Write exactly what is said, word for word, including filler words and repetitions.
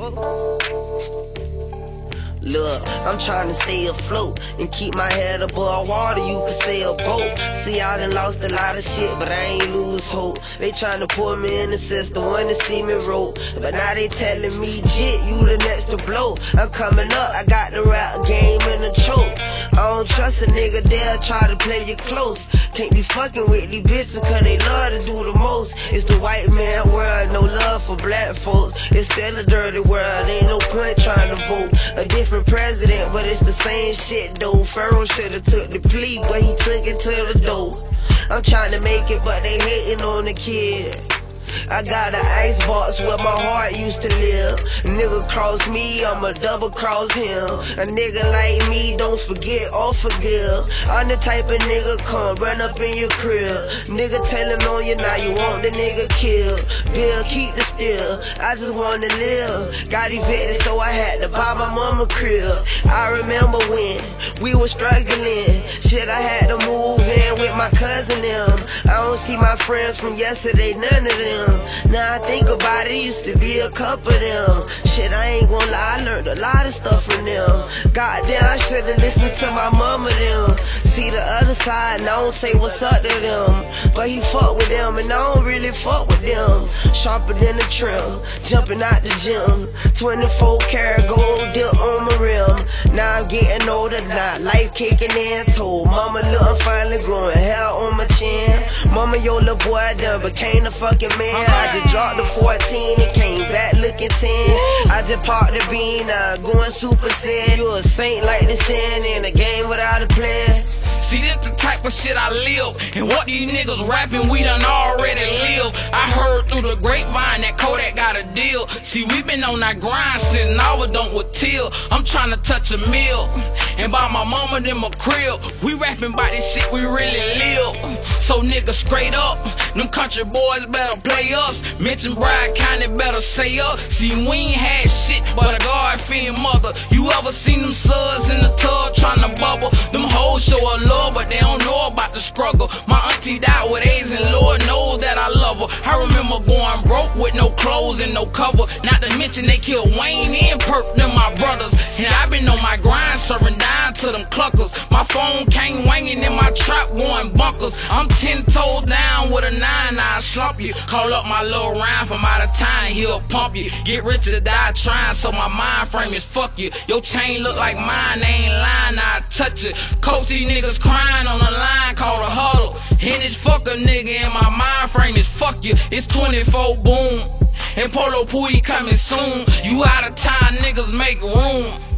Look, I'm trying to stay afloat and keep my head above water, you could say a boat. See, I done lost a lot of shit, but I ain't lose hope. They trying to pull me in the system, wanna see me roll, but now they telling me, jit, you the next to blow. I'm coming up, I got the rap game in the choke. I don't trust a nigga, they'll try to play you close. Can't be fucking with these bitches, cause they love to do the most. It's the white man world, no love for black folks. It's still a dirty world, ain't no point trying to vote a different president, but it's the same shit though. Pharaoh should've took the plea, but he took it to the door. I'm trying to make it, but they hating on the kid. I got an ice box where my heart used to live. Nigga cross me, I'ma double cross him. A nigga like me don't forget or forgive. I'm the type of nigga come run up in your crib. Nigga telling on you now you want the nigga killed. Bill keep the steal, I just wanna live. Got evicted so I had to buy my mama crib. I remember when we was struggling. Shit, I had to move in with my cousin them. I don't see my friends from yesterday, none of them. Now I think about it, used to be a couple of them. Shit, I ain't gonna lie, I learned a lot of stuff from them. Goddamn, I should've listened to my mama them. See the other side, and I don't say what's up to them, but he fuck with them, and I don't really fuck with them. Sharper than a trim, jumping out the gym. Twenty-four karat gold dip on my rim. Now I'm getting older, now life kicking in. Told mama, look, I'm finally growing hair on my chin. Mama, your little boy done became the fucking man. I just dropped the fourteen and came back looking ten. I just parked the bean, now going super sin. You a saint like the sin in a game without a plan. See, this the type of shit I live, and what these niggas rapping, we done already live. I heard through the grapevine that Kodak got a deal. See, we been on that grind since now it don't with till. I'm trying to touch a meal and buy my mama them a crib. We rapping about this shit we really live. So nigga, straight up, them country boys better play us. Mention Bryan County better say us. See, we ain't had shit but a God-fearing mother. You ever seen them suds in the tub trying to bubble? Them hoes show a love, but they don't know about the struggle. My auntie died with AIDS, and Lord knows that I love her. I remember going broke with no clothes and no cover. Not to mention they killed Wayne and Perp, them my brothers. And I been on my grind, serving down to them cluckers. My phone came wanging in my trap, going bunkers. I'm ten toes down with a nine, I slump you. Call up my little rhyme from out of town, he'll pump you. Get rich or die trying, so my mind frame is fuck you. Your chain look like mine, they ain't lying, I touch it. Coach, these niggas crying on the line called a huddle. And this fucker nigga in my mind frame is fuck you. It's twenty-four boom. And Polo Pooey coming soon. You out of time, niggas make room.